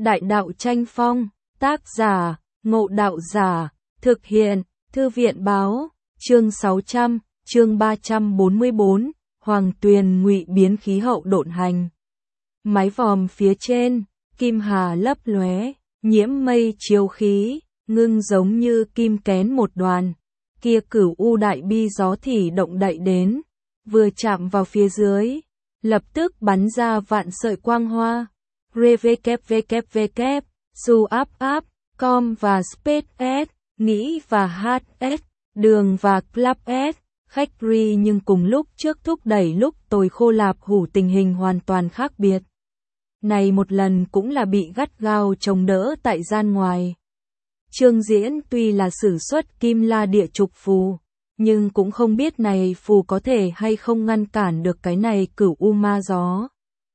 Đại đạo tranh phong, tác giả, Ngộ Đạo Giả, thực hiện, Thư viện báo, chương 600, chương 344, Hoàng Tuyền ngụy biến khí hậu độn hành. Mái vòm phía trên, kim hà lấp lóe, nhiễm mây chiếu khí, ngưng giống như kim kén một đoàn. Kia cửu u đại bi gió thì động đậy đến, vừa chạm vào phía dưới, lập tức bắn ra vạn sợi quang hoa. www, su áp áp, com và space s, nghĩ và hs, đường và club s, khách ri nhưng cùng lúc trước thúc đẩy lúc tồi khô lạp hủ tình hình hoàn toàn khác biệt. Này một lần cũng là bị gắt gao chống đỡ tại gian ngoài. Trương Diễn tuy là sử xuất kim la địa trục phù, nhưng cũng không biết này phù có thể hay không ngăn cản được cái này cửu u ma gió.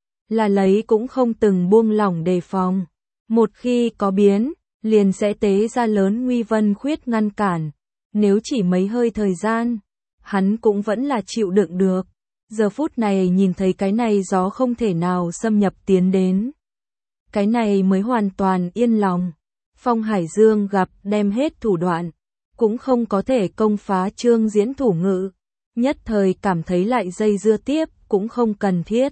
Là lấy cũng không từng buông lỏng đề phòng. Một khi có biến, liền sẽ tế ra lớn nguy vân khuyết ngăn cản. Nếu chỉ mấy hơi thời gian, hắn cũng vẫn là chịu đựng được. Giờ phút này nhìn thấy cái này gió không thể nào xâm nhập tiến đến. Cái này mới hoàn toàn yên lòng. Phong Hải Dương gặp đem hết thủ đoạn, cũng không có thể công phá Trương Diễn thủ ngự. Nhất thời cảm thấy lại dây dưa tiếp cũng không cần thiết.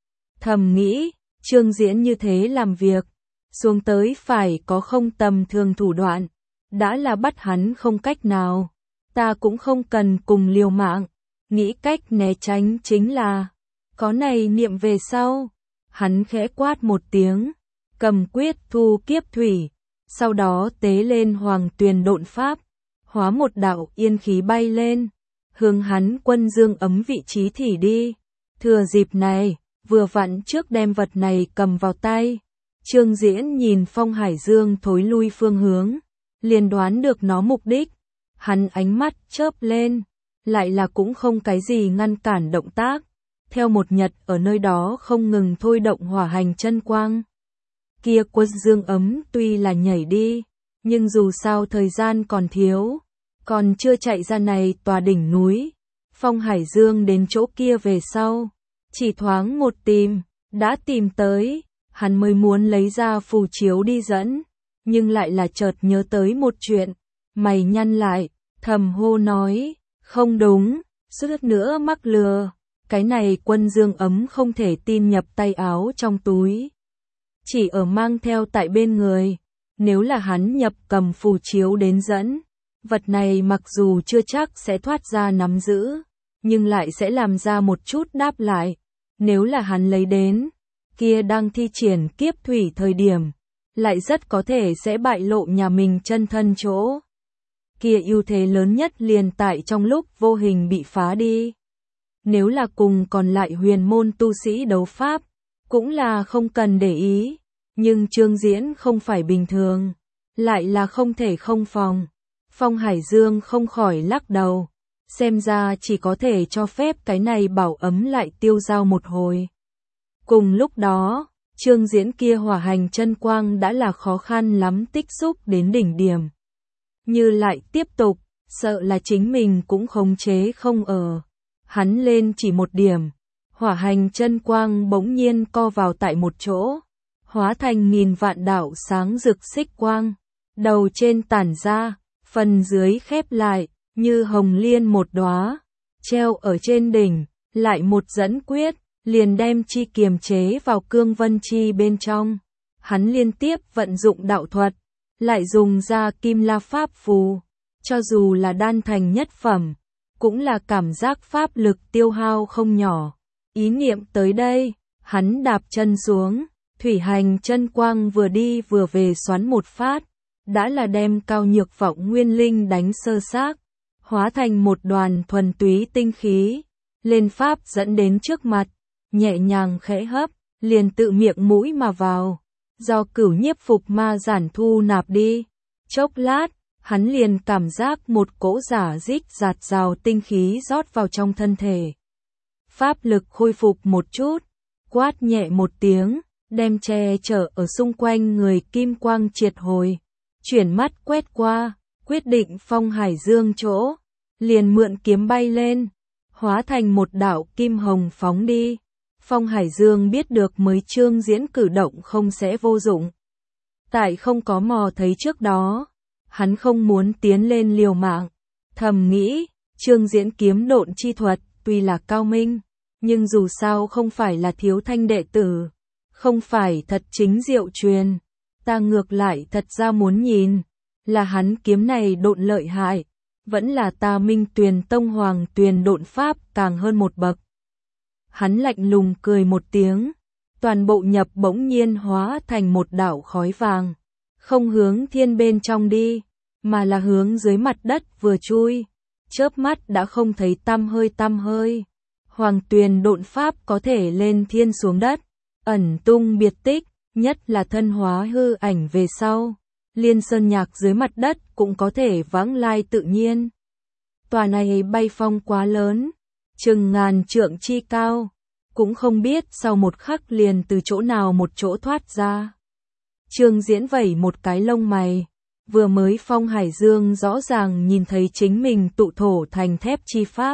Thầm nghĩ, Trương Diễn như thế làm việc, xuống tới phải có không tầm thường thủ đoạn, đã là bắt hắn không cách nào, ta cũng không cần cùng liều mạng, nghĩ cách né tránh chính là, có này niệm về sau, hắn khẽ quát một tiếng, cầm quyết thu kiếp thủy, sau đó tế lên Hoàng Tuyền độn pháp, hóa một đạo yên khí bay lên, hướng hắn Quân Dương ấm vị trí thì đi, thừa dịp này. Vừa vặn trước đem vật này cầm vào tay, Trương Diễn nhìn Phong Hải Dương thối lui phương hướng, liền đoán được nó mục đích, hắn ánh mắt chớp lên, lại là cũng không cái gì ngăn cản động tác, theo một nhật ở nơi đó không ngừng thôi động hỏa hành chân quang. Kia Quân Dương ấm tuy là nhảy đi, nhưng dù sao thời gian còn thiếu, còn chưa chạy ra này tòa đỉnh núi, Phong Hải Dương đến chỗ kia về sau. Chỉ thoáng một tìm, đã tìm tới, hắn mới muốn lấy ra phù chiếu đi dẫn, nhưng lại là chợt nhớ tới một chuyện, mày nhăn lại, thầm hô nói, không đúng, suýt nữa mắc lừa, cái này Quân Dương ấm không thể tin nhập tay áo trong túi. Chỉ ở mang theo tại bên người, nếu là hắn nhập cầm phù chiếu đến dẫn, vật này mặc dù chưa chắc sẽ thoát ra nắm giữ, nhưng lại sẽ làm ra một chút đáp lại. Nếu là hắn lấy đến, kia đang thi triển kiếp thủy thời điểm, lại rất có thể sẽ bại lộ nhà mình chân thân chỗ. Kia ưu thế lớn nhất liền tại trong lúc vô hình bị phá đi. Nếu là cùng còn lại huyền môn tu sĩ đấu pháp, cũng là không cần để ý, nhưng Trương Diễn không phải bình thường, lại là không thể không phòng. Phong Hải Dương không khỏi lắc đầu. Xem ra chỉ có thể cho phép cái này bảo ấm lại tiêu dao một hồi. Cùng lúc đó, Trương Diễn kia hỏa hành chân quang đã là khó khăn lắm tích xúc đến đỉnh điểm. Như lại tiếp tục, sợ là chính mình cũng khống chế không ở. Hắn lên chỉ một điểm, hỏa hành chân quang bỗng nhiên co vào tại một chỗ, hóa thành nghìn vạn đạo sáng rực xích quang, đầu trên tản ra, phần dưới khép lại. Như hồng liên một đóa, treo ở trên đỉnh, lại một dẫn quyết, liền đem chi kiềm chế vào cương vân chi bên trong. Hắn liên tiếp vận dụng đạo thuật, lại dùng ra kim la pháp phù, cho dù là đan thành nhất phẩm, cũng là cảm giác pháp lực tiêu hao không nhỏ. Ý niệm tới đây, hắn đạp chân xuống, thủy hành chân quang vừa đi vừa về xoắn một phát, đã là đem Cao Nhược Vọng nguyên linh đánh sơ xác. Hóa thành một đoàn thuần túy tinh khí, lên pháp dẫn đến trước mặt, nhẹ nhàng khẽ hấp, liền tự miệng mũi mà vào, do cửu nhiếp phục ma giản thu nạp đi. Chốc lát, hắn liền cảm giác một cỗ giả dích giạt rào tinh khí rót vào trong thân thể. Pháp lực khôi phục một chút, quát nhẹ một tiếng, đem che chở ở xung quanh người kim quang triệt hồi, chuyển mắt quét qua, quyết định Phong Hải Dương chỗ. Liền mượn kiếm bay lên, hóa thành một đạo kim hồng phóng đi. Phong Hải Dương biết được mới Trương Diễn cử động không sẽ vô dụng, Tại không có mò thấy trước đó, hắn không muốn tiến lên liều mạng. Thầm nghĩ, Trương Diễn kiếm độn chi thuật, tuy là cao minh, nhưng dù sao không phải là Thiếu Thanh đệ tử, không phải thật chính diệu truyền. Ta ngược lại thật ra muốn nhìn, là hắn kiếm này độn lợi hại, vẫn là ta Minh Tuyền Tông Hoàng Tuyền độn pháp càng hơn một bậc. Hắn lạnh lùng cười một tiếng, toàn bộ nhập bỗng nhiên hóa thành một đạo khói vàng, không hướng thiên bên trong đi, mà là hướng dưới mặt đất vừa chui, chớp mắt đã không thấy tăm hơi. Hoàng Tuyền độn pháp có thể lên thiên xuống đất, ẩn tung biệt tích, nhất là thân hóa hư ảnh về sau, liên sơn nhạc dưới mặt đất cũng có thể vãng lai tự nhiên. Tòa này bay phong quá lớn, chừng ngàn trượng chi cao, cũng không biết sau một khắc liền từ chỗ nào một chỗ thoát ra. Trương Diễn vẩy một cái lông mày, vừa mới Phong Hải Dương rõ ràng nhìn thấy chính mình tụ thổ thành thép chi pháp,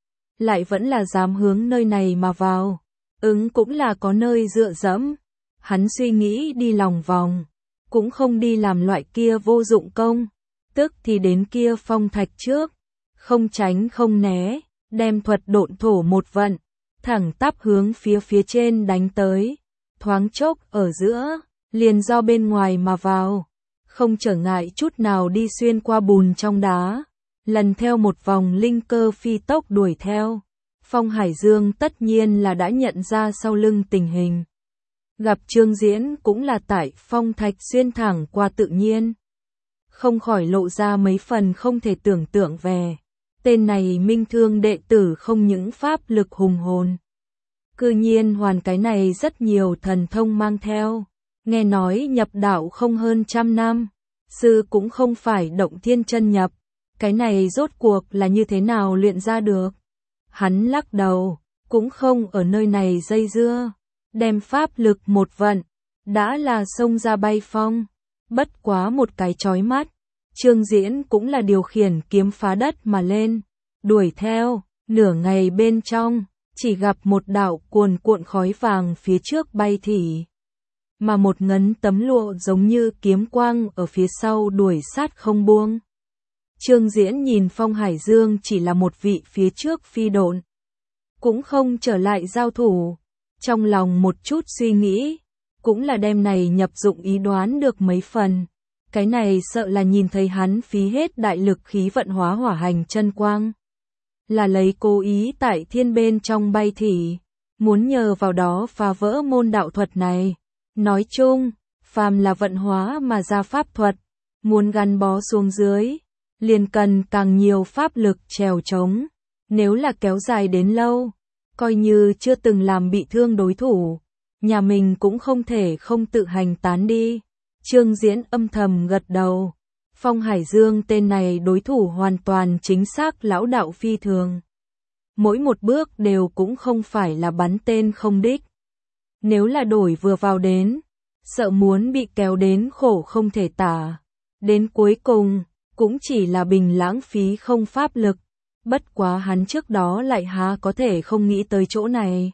lại vẫn là dám hướng nơi này mà vào, cũng là có nơi dựa dẫm. Hắn suy nghĩ đi lòng vòng, cũng không đi làm loại kia vô dụng công, tức thì đến kia phong thạch trước, không tránh không né, đem thuật độn thổ một vận, thẳng tắp hướng phía trên đánh tới, thoáng chốc ở giữa, liền do bên ngoài mà vào, không trở ngại chút nào đi xuyên qua bùn trong đá, lần theo một vòng linh cơ phi tốc đuổi theo. Phong Hải Dương tất nhiên là đã nhận ra sau lưng tình hình. Gặp Trương Diễn cũng là tại phong thạch xuyên thẳng qua tự nhiên. Không khỏi lộ ra mấy phần không thể tưởng tượng về. Tên này Minh Thương đệ tử không những pháp lực hùng hồn. Cư nhiên hoàn cái này rất nhiều thần thông mang theo. Nghe nói nhập đạo không hơn 100 năm. Sư cũng không phải động thiên chân nhập. Cái này rốt cuộc là như thế nào luyện ra được? Hắn lắc đầu, cũng không ở nơi này dây dưa. Đem pháp lực một vận, đã là xông ra bay phong, bất quá một cái chói mắt, Trương Diễn cũng là điều khiển kiếm phá đất mà lên, đuổi theo, nửa ngày bên trong, chỉ gặp một đạo cuồn cuộn khói vàng phía trước bay thỉ, mà một ngấn tấm lụa giống như kiếm quang ở phía sau đuổi sát không buông. Trương Diễn nhìn Phong Hải Dương chỉ là một vị phía trước phi độn, cũng không trở lại giao thủ. Trong lòng một chút suy nghĩ, cũng là đem này nhập dụng ý đoán được mấy phần. Cái này sợ là nhìn thấy hắn phí hết đại lực khí vận hóa hỏa hành chân quang. Là lấy cố ý tại thiên bên trong bay thỉ, muốn nhờ vào đó phá vỡ môn đạo thuật này. Nói chung, phàm là vận hóa mà ra pháp thuật, muốn gắn bó xuống dưới, liền cần càng nhiều pháp lực trèo trống. Nếu là kéo dài đến lâu, coi như chưa từng làm bị thương đối thủ, nhà mình cũng không thể không tự hành tán đi. Trương Diễn âm thầm gật đầu. Phong Hải Dương tên này đối thủ hoàn toàn chính xác lão đạo phi thường. Mỗi một bước đều cũng không phải là bắn tên không đích. Nếu là đổi vừa vào đến, sợ muốn bị kéo đến khổ không thể tả. Đến cuối cùng, cũng chỉ là bình lãng phí không pháp lực. Bất quá hắn trước đó lại há có thể không nghĩ tới chỗ này.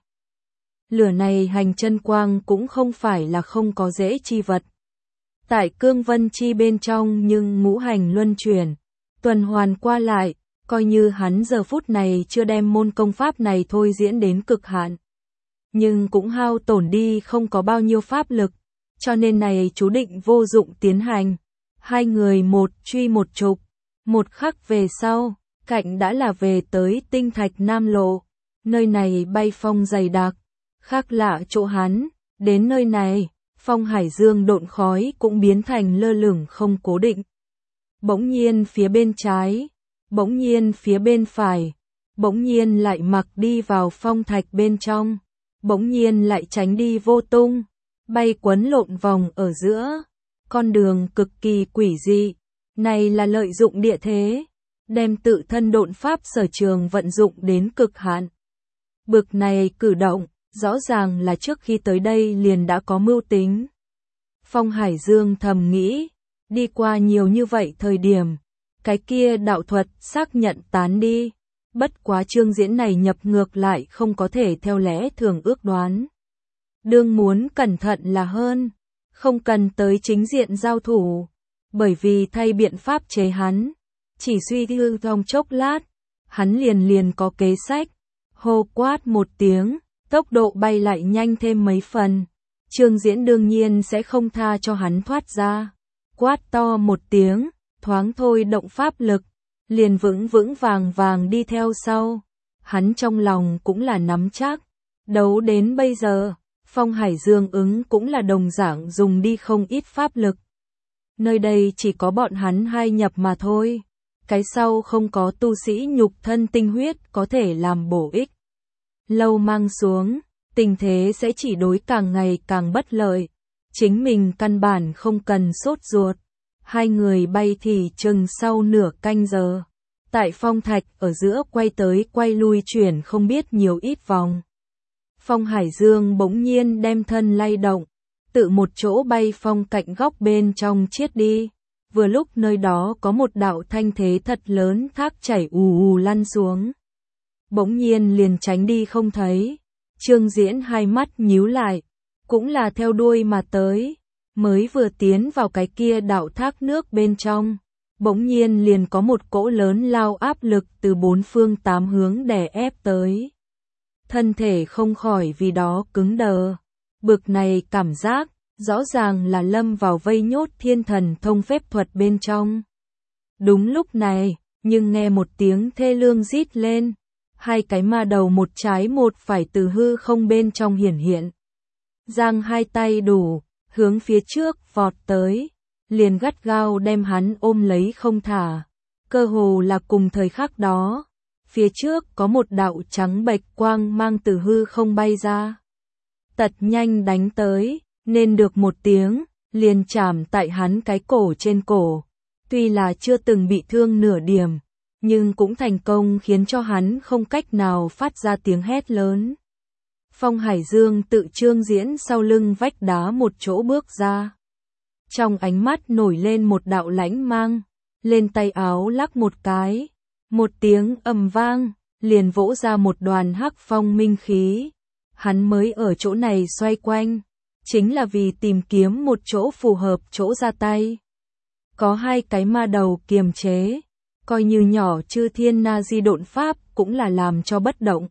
Lửa này hành chân quang cũng không phải là không có dễ chi vật. Tại cương vân chi bên trong nhưng ngũ hành luân chuyển, tuần hoàn qua lại, coi như hắn giờ phút này chưa đem môn công pháp này thôi diễn đến cực hạn. Nhưng cũng hao tổn đi không có bao nhiêu pháp lực, cho nên này chú định vô dụng tiến hành. Hai người một truy một trục, một khắc về sau. Cạnh đã là về tới tinh thạch Nam Lộ, nơi này bay phong dày đặc, khác lạ chỗ hắn, đến nơi này, Phong Hải Dương độn khói cũng biến thành lơ lửng không cố định. Bỗng nhiên phía bên trái, bỗng nhiên phía bên phải, bỗng nhiên lại mặc đi vào phong thạch bên trong, bỗng nhiên lại tránh đi vô tung, bay quấn lộn vòng ở giữa, con đường cực kỳ quỷ dị, này là lợi dụng địa thế. Đem tự thân độn pháp sở trường vận dụng đến cực hạn. Bực này cử động, rõ ràng là trước khi tới đây liền đã có mưu tính. Phong Hải Dương thầm nghĩ, đi qua nhiều như vậy thời điểm, cái kia đạo thuật xác nhận tán đi. Bất quá Trương Diễn này nhập ngược lại không có thể theo lẽ thường ước đoán. Đương muốn cẩn thận là hơn, không cần tới chính diện giao thủ, bởi vì thay biện pháp chế hắn, chỉ suy tư trong chốc lát, hắn liền có kế sách, hô quát một tiếng, tốc độ bay lại nhanh thêm mấy phần. Trương Diễn đương nhiên sẽ không tha cho hắn thoát ra, quát to một tiếng, thoáng thôi động pháp lực, liền vững vững vàng vàng đi theo sau. Hắn trong lòng cũng là nắm chắc, đấu đến bây giờ, Phong Hải Dương ứng cũng là đồng dạng dùng đi không ít pháp lực. Nơi đây chỉ có bọn hắn hai nhập mà thôi, cái sau không có tu sĩ nhục thân tinh huyết có thể làm bổ ích. Lâu mang xuống, tình thế sẽ chỉ đối càng ngày càng bất lợi, chính mình căn bản không cần sốt ruột. Hai người bay thì chừng sau nửa canh giờ, tại phong thạch ở giữa quay tới quay lui chuyển không biết nhiều ít vòng. Phong Hải Dương bỗng nhiên đem thân lay động, tự một chỗ bay phong cạnh góc bên trong chiết đi. Vừa lúc nơi đó có một đạo thanh thế thật lớn thác chảy ù ù lăn xuống. Bỗng nhiên liền tránh đi không thấy. Trương Diễn hai mắt nhíu lại, cũng là theo đuôi mà tới, mới vừa tiến vào cái kia đạo thác nước bên trong, bỗng nhiên liền có một cỗ lớn lao áp lực từ bốn phương tám hướng đè ép tới. Thân thể không khỏi vì đó cứng đờ, bực này cảm giác, rõ ràng là lâm vào vây nhốt thiên thần thông phép thuật bên trong. Đúng lúc này, nhưng nghe một tiếng thê lương rít lên, hai cái ma đầu một trái một phải từ hư không bên trong hiển hiện. Giang hai tay đủ, hướng phía trước vọt tới, liền gắt gao đem hắn ôm lấy không thả. Cơ hồ là cùng thời khắc đó, phía trước có một đạo trắng bệch quang mang từ hư không bay ra. Tật nhanh đánh tới, nên được một tiếng, liền chạm tại hắn cái cổ trên cổ. Tuy là chưa từng bị thương nửa điểm, nhưng cũng thành công khiến cho hắn không cách nào phát ra tiếng hét lớn. Phong Hải Dương tự Trương Diễn sau lưng vách đá một chỗ bước ra. Trong ánh mắt nổi lên một đạo lãnh mang, lên tay áo lắc một cái. Một tiếng ầm vang, liền vỗ ra một đoàn hắc phong minh khí. Hắn mới ở chỗ này xoay quanh, chính là vì tìm kiếm một chỗ phù hợp chỗ ra tay. Có hai cái ma đầu kiềm chế, coi như nhỏ chư thiên na di độn pháp cũng là làm cho bất động.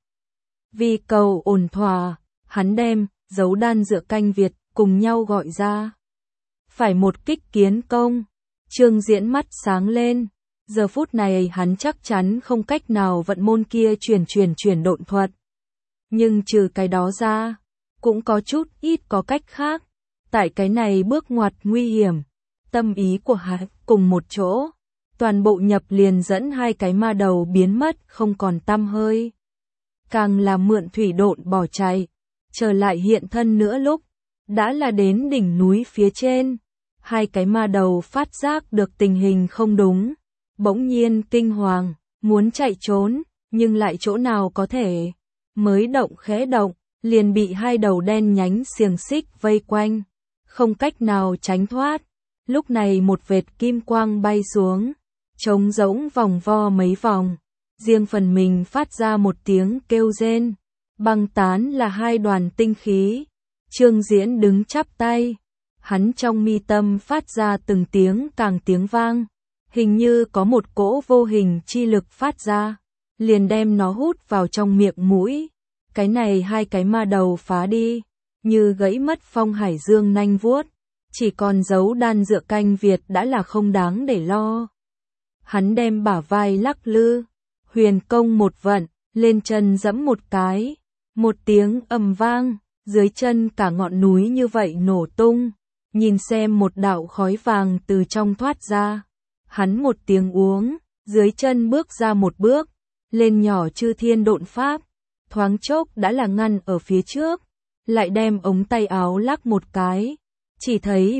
Vì cầu ổn thỏa, hắn đem dấu đan dựa canh Việt cùng nhau gọi ra. Phải một kích kiến công, Trương Diễn mắt sáng lên. Giờ phút này hắn chắc chắn không cách nào vận môn kia chuyển độn thuật. Nhưng trừ cái đó ra, cũng có chút ít có cách khác. Tại cái này bước ngoặt nguy hiểm, tâm ý của hắn cùng một chỗ, toàn bộ nhập liền dẫn hai cái ma đầu biến mất không còn tăm hơi. Càng là mượn thủy độn bỏ chạy, trở lại hiện thân nữa lúc, đã là đến đỉnh núi phía trên. Hai cái ma đầu phát giác được tình hình không đúng, bỗng nhiên kinh hoàng, muốn chạy trốn, nhưng lại chỗ nào có thể. Mới động khẽ động, liền bị hai đầu đen nhánh xiềng xích vây quanh, không cách nào tránh thoát. Lúc này một vệt kim quang bay xuống, trống rỗng vòng vo mấy vòng, riêng phần mình phát ra một tiếng kêu rên, băng tán là hai đoàn tinh khí. Trương Diễn đứng chắp tay, hắn trong mi tâm phát ra từng tiếng càng tiếng vang, hình như có một cỗ vô hình chi lực phát ra, liền đem nó hút vào trong miệng mũi. Cái này hai cái ma đầu phá đi, như gãy mất Phong Hải Dương nanh vuốt, chỉ còn dấu đan dựa canh Việt đã là không đáng để lo. Hắn đem bả vai lắc lư, huyền công một vận, lên chân giẫm một cái, một tiếng ầm vang, dưới chân cả ngọn núi như vậy nổ tung, nhìn xem một đạo khói vàng từ trong thoát ra. Hắn một tiếng uống, dưới chân bước ra một bước, lên nhỏ chư thiên độn pháp, thoáng chốc đã là ngăn ở phía trước, lại đem ống tay áo lắc một cái, chỉ thấy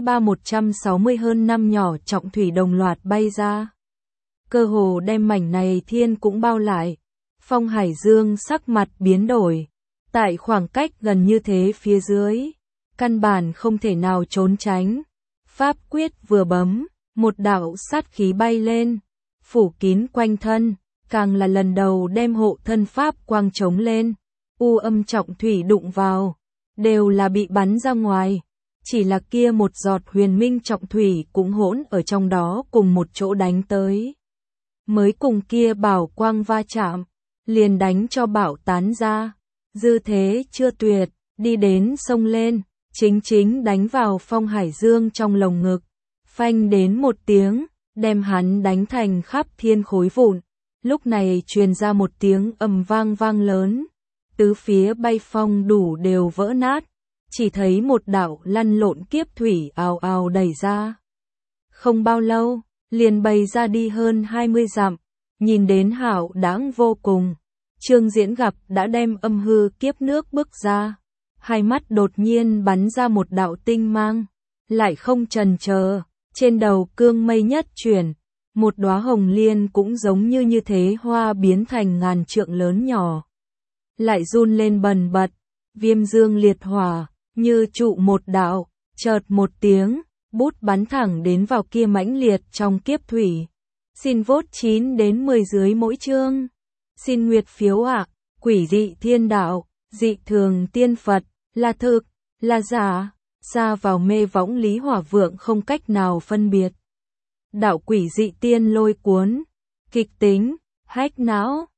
160 hơn năm nhỏ trọng thủy đồng loạt bay ra. Cơ hồ đem mảnh này thiên cũng bao lại. Phong Hải Dương sắc mặt biến đổi, tại khoảng cách gần như thế phía dưới, căn bản không thể nào trốn tránh. Pháp quyết vừa bấm, một đạo sát khí bay lên, phủ kín quanh thân, càng là lần đầu đem hộ thân pháp quang trống lên, u âm trọng thủy đụng vào, đều là bị bắn ra ngoài. chỉ là kia một giọt huyền minh trọng thủy cũng hỗn ở trong đó cùng một chỗ đánh tới. Mới cùng kia bảo quang va chạm, liền đánh cho bảo tán ra, dư thế chưa tuyệt, đi đến sông lên, chính đánh vào Phong Hải Dương trong lồng ngực, phanh đến một tiếng, đem hắn đánh thành khắp thiên khối vụn. Lúc này truyền ra một tiếng ầm vang lớn, tứ phía bay phong đủ đều vỡ nát, chỉ thấy một đạo lăn lộn kiếp thủy ào ào đẩy ra. Không bao lâu, liền bay ra đi hơn 20 dặm, nhìn đến hảo đáng vô cùng. Trương Diễn gặp đã đem âm hư kiếp nước bước ra, hai mắt đột nhiên bắn ra một đạo tinh mang, lại không chần chờ, trên đầu cương mây nhất chuyển, một đóa hồng liên cũng giống như thế hoa biến thành ngàn trượng lớn nhỏ, lại run lên bần bật, viêm dương liệt hỏa, như trụ một đạo, chợt một tiếng, bút bắn thẳng đến vào kia mãnh liệt trong kiếp thủy. Xin vote 9 đến 10 dưới mỗi chương. Xin nguyệt phiếu ạ. Quỷ dị thiên đạo, dị thường tiên Phật, là thực, là giả, xa vào mê võng lý hỏa vượng không cách nào phân biệt. Đạo quỷ dị tiên lôi cuốn, kịch tính, hách não.